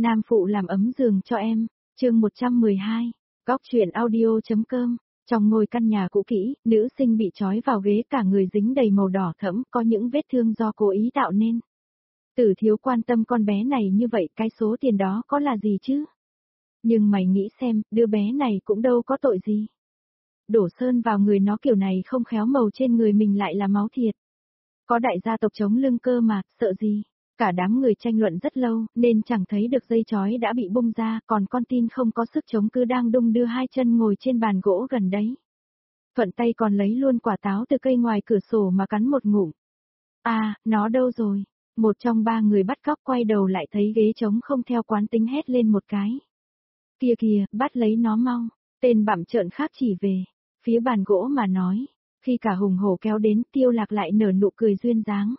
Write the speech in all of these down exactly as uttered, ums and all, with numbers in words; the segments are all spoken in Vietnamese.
Nam phụ làm ấm giường cho em, chương một trăm mười hai, góc truyện audio.com. Trong ngôi căn nhà cũ kỹ, nữ sinh bị trói vào ghế cả người dính đầy màu đỏ thẫm, có những vết thương do cố ý tạo nên. Tử Thiếu quan tâm con bé này như vậy, cái số tiền đó có là gì chứ? Nhưng mày nghĩ xem, đứa bé này cũng đâu có tội gì. Đổ sơn vào người nó kiểu này không khéo màu trên người mình lại là máu thiệt. Có đại gia tộc chống lưng cơ mà, sợ gì? Cả đám người tranh luận rất lâu, nên chẳng thấy được dây chói đã bị bung ra, còn con tin không có sức chống cứ đang đung đưa hai chân ngồi trên bàn gỗ gần đấy. Thuận tay còn lấy luôn quả táo từ cây ngoài cửa sổ mà cắn một ngụm. À, nó đâu rồi? Một trong ba người bắt cóc quay đầu lại thấy ghế trống không theo quán tính hét lên một cái. Kìa kìa, bắt lấy nó mau. Tên bặm trợn khác chỉ về phía bàn gỗ mà nói. Khi cả hùng hổ kéo đến, Tiêu Lạc lại nở nụ cười duyên dáng.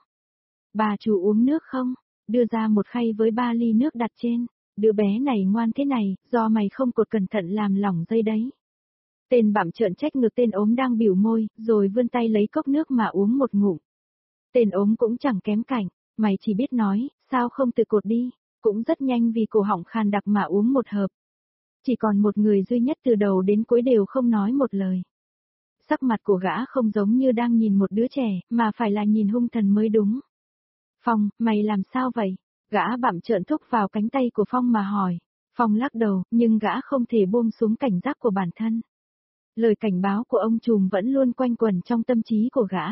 Bà chủ uống nước không? Đưa ra một khay với ba ly nước đặt trên. Đứa bé này ngoan thế này, do mày không cột cẩn thận làm lỏng dây đấy. Tên bặm trợn trách ngược tên ốm đang bỉu môi, rồi vươn tay lấy cốc nước mà uống một ngụm. Tên ốm cũng chẳng kém cạnh, mày chỉ biết nói, sao không tự cột đi, cũng rất nhanh vì cổ họng khàn đặc mà uống một hớp. Chỉ còn một người duy nhất từ đầu đến cuối đều không nói một lời. Sắc mặt của gã không giống như đang nhìn một đứa trẻ, mà phải là nhìn hung thần mới đúng. Phong, mày làm sao vậy? Gã bặm trợn thúc vào cánh tay của Phong mà hỏi. Phong lắc đầu, nhưng gã không thể buông xuống cảnh giác của bản thân. Lời cảnh báo của ông trùm vẫn luôn quanh quẩn trong tâm trí của gã.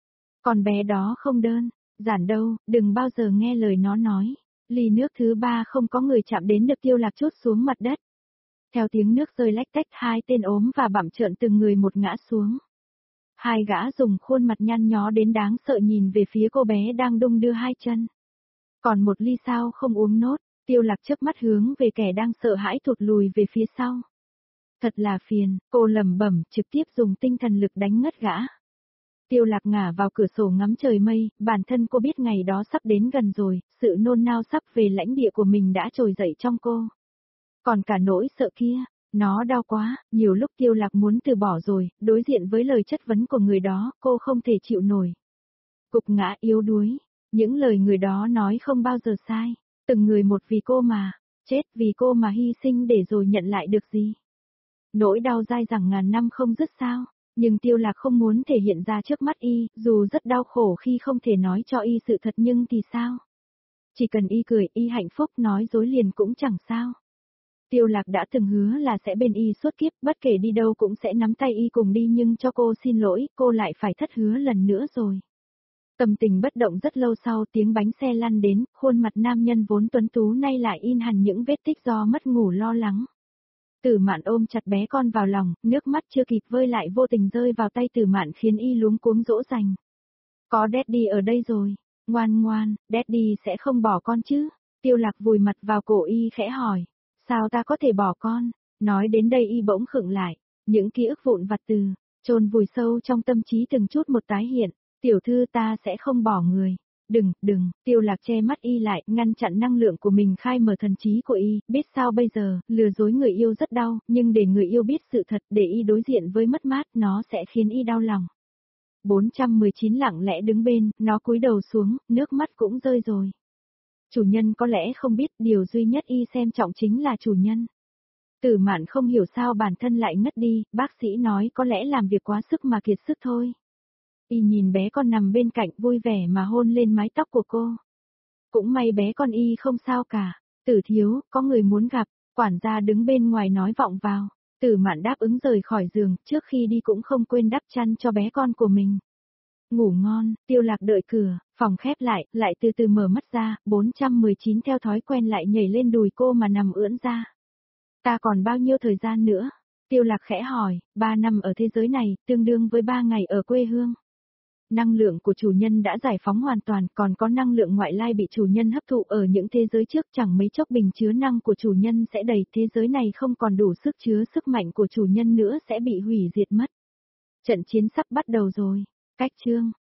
Con bé đó không đơn giản đâu, đừng bao giờ nghe lời nó nói. Ly nước thứ ba không có người chạm đến được Tiêu Lạc trút xuống mặt đất. Theo tiếng nước rơi lách tách, hai tên ốm và bặm trợn từng người một ngã xuống. Hai gã dùng khuôn mặt nhăn nhó đến đáng sợ nhìn về phía cô bé đang đung đưa hai chân. Còn một ly sao không uống nốt? Tiêu Lạc chớp mắt hướng về kẻ đang sợ hãi thụt lùi về phía sau. Thật là phiền, cô lẩm bẩm, trực tiếp dùng tinh thần lực đánh ngất gã. Tiêu Lạc ngả vào cửa sổ ngắm trời mây, bản thân cô biết ngày đó sắp đến gần rồi, sự nôn nao sắp về lãnh địa của mình đã trồi dậy trong cô. Còn cả nỗi sợ kia, nó đau quá, nhiều lúc Tiêu Lạc muốn từ bỏ rồi, đối diện với lời chất vấn của người đó, cô không thể chịu nổi. Cục ngã yếu đuối, những lời người đó nói không bao giờ sai, từng người một vì cô mà, chết vì cô mà hy sinh để rồi nhận lại được gì. Nỗi đau dai dẳng ngàn năm không dứt sao, nhưng Tiêu Lạc không muốn thể hiện ra trước mắt y, dù rất đau khổ khi không thể nói cho y sự thật nhưng thì sao? Chỉ cần y cười, y hạnh phúc, nói dối liền cũng chẳng sao. Tiêu Lạc đã từng hứa là sẽ bên y suốt kiếp, bất kể đi đâu cũng sẽ nắm tay y cùng đi, nhưng cho cô xin lỗi, cô lại phải thất hứa lần nữa rồi. Tâm tình bất động rất lâu sau, tiếng bánh xe lăn đến, khuôn mặt nam nhân vốn tuấn tú nay lại in hẳn những vết tích do mất ngủ lo lắng. Tử Mạn ôm chặt bé con vào lòng, nước mắt chưa kịp vơi lại vô tình rơi vào tay Tử Mạn khiến y luống cuống dỗ dành. Có Daddy ở đây rồi, ngoan ngoan, Daddy sẽ không bỏ con chứ? Tiêu Lạc vùi mặt vào cổ y khẽ hỏi. Sao ta có thể bỏ con? Nói đến đây y bỗng khựng lại, những ký ức vụn vặt từ, chôn vùi sâu trong tâm trí từng chút một tái hiện. Tiểu thư, ta sẽ không bỏ người. Đừng, đừng, Tiêu Lạc che mắt y lại, ngăn chặn năng lượng của mình khai mở thần trí của y, biết sao bây giờ, lừa dối người yêu rất đau, nhưng để người yêu biết sự thật, để y đối diện với mất mát, nó sẽ khiến y đau lòng. bốn trăm mười chín lặng lẽ đứng bên, nó cúi đầu xuống, nước mắt cũng rơi rồi. Chủ nhân có lẽ không biết, điều duy nhất y xem trọng chính là chủ nhân. Tử Mạn không hiểu sao bản thân lại ngất đi, bác sĩ nói có lẽ làm việc quá sức mà kiệt sức thôi. Y nhìn bé con nằm bên cạnh vui vẻ mà hôn lên mái tóc của cô. Cũng may bé con y không sao cả. Tử Thiếu, có người muốn gặp, quản gia đứng bên ngoài nói vọng vào. Tử Mạn đáp ứng rời khỏi giường, trước khi đi cũng không quên đắp chăn cho bé con của mình. Ngủ ngon, Tiêu Lạc đợi cửa, phòng khép lại, lại từ từ mở mắt ra, bốn trăm mười chín theo thói quen lại nhảy lên đùi cô mà nằm ưỡn ra. Ta còn bao nhiêu thời gian nữa? Tiêu Lạc khẽ hỏi, ba năm ở thế giới này, tương đương với ba ngày ở quê hương. Năng lượng của chủ nhân đã giải phóng hoàn toàn, còn có năng lượng ngoại lai bị chủ nhân hấp thụ ở những thế giới trước, chẳng mấy chốc bình chứa năng của chủ nhân sẽ đầy, thế giới này không còn đủ sức chứa sức mạnh của chủ nhân nữa sẽ bị hủy diệt mất. Trận chiến sắp bắt đầu rồi. Cách chương